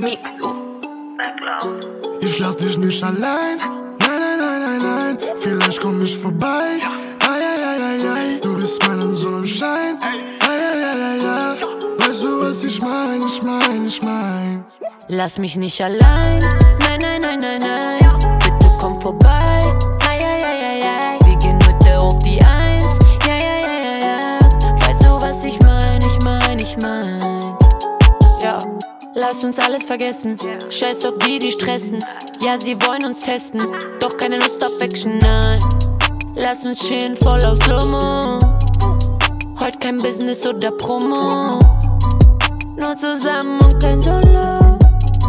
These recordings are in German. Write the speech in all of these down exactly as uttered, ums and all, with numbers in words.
Mixo. Ich lass dich nicht allein. Nein, nein, nein, nein, nein. Vielleicht komm ich vorbei. Ai, ai, ai, ai, ai. Du bist mein Sonnenschein. Ai, ai, ai, ai, ai. Weißt du, was ich mein, ich mein, ich mein. Lass mich nicht allein. Nein, nein, nein, nein, nein. Bitte komm vorbei. Ai, ai, ai, ai, ai. Wir gehen heute auf die Eins. Ja, ja, ja, ja, ja. Weißt du, was ich mein, ich mein, ich mein. Ja. Lass uns alles vergessen. Scheiß auf die, die stressen. Ja, sie wollen uns testen. Doch keine Lust auf Action, nein. Lass uns chillen, voll aus Lomo. Heute kein Business oder Promo. Nur zusammen und kein Solo.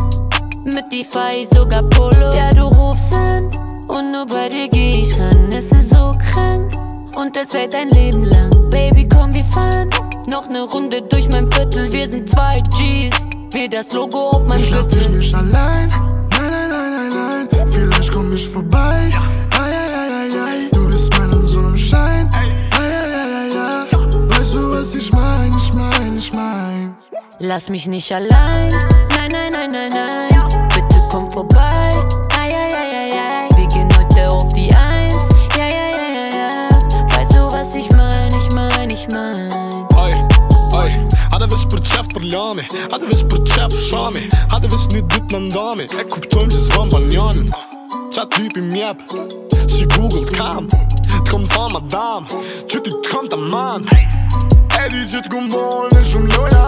Mit dir fahr ich sogar Polo. Ja, du rufst an und nur bei dir geh ich ran. Es ist so krank und es hält ein Leben lang. Baby, komm, wir fahren noch ne Runde durch mein Viertel. Wir sind zwei G's, wie das Logo auf meinem Ich lass dich Gürtel. nicht allein. Nein, nein, nein, nein, nein. Vielleicht komm ich vorbei. Ai, ai, ai, ai, ai. Du bist mein Sonnenschein. Ai, ai, ai, ai, ai. Weißt du, was ich mein, ich mein, ich mein. Lass mich nicht allein. Nein, nein, nein, nein, nein. Bitte komm vorbei. Ai, ai, ai, ai, ai. Wir gehen heute auf die Eins. Ja, ja, ja, ja, ja. Weißt du, was ich mein, ich mein, ich mein. Oj, oj, hade visst për qef për lami, hade visst për qef shami, hade visst një dit në ndami, e kuptojmë që s'vam banjanin. Qa typi mjep, si Google t'kam, t'kom tha madam, që ty t'kom të man. E di që t'kom bojnë e shumë loja,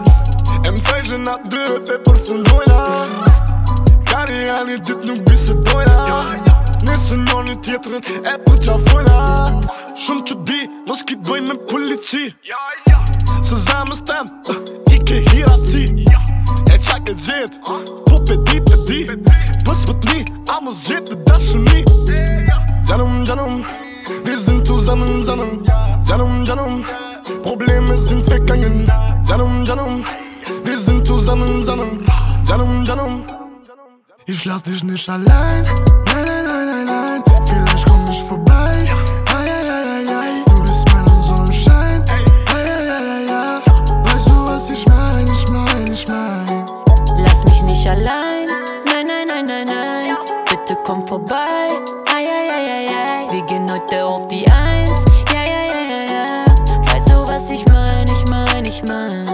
e m'thejshën atë dyrët e përfundojna. Kari janë i dit nuk bisedojna, nesë njoni tjetërin e përqafojna. Shumë që di, mos ki t'bëj me polici, se zemës tem, uh, i ke hira ti. E qa ke gjet, po pe di, pe di. Pës vët ni, a mos gjet e dashuni. Gjanum, gjanum, wir sind zusammen, zusammen. Gjanum, gjanum, Probleme sind vergangen. Gjanum, gjanum, wir sind zusammen, zusammen. Gjanum, gjanum. Ich lass dich nicht allein. Nein, nein, nein, nein, nein. Vielleicht komm ich vorbei. Ai, ai, ai, ai, ai. Du bist mein Sonnenschein. Ai, ai, ai, ai, ai. Weißt du, was ich mein, ich mein, ich mein. Lass mich nicht allein. Nein, nein, nein, nein, nein. Bitte komm vorbei. Ai, ai, ai, ai, ai. Wir gehen heute auf die Eins. Ja, ja, ja, ja, ja. Weißt du, was ich mein, ich mein, ich mein.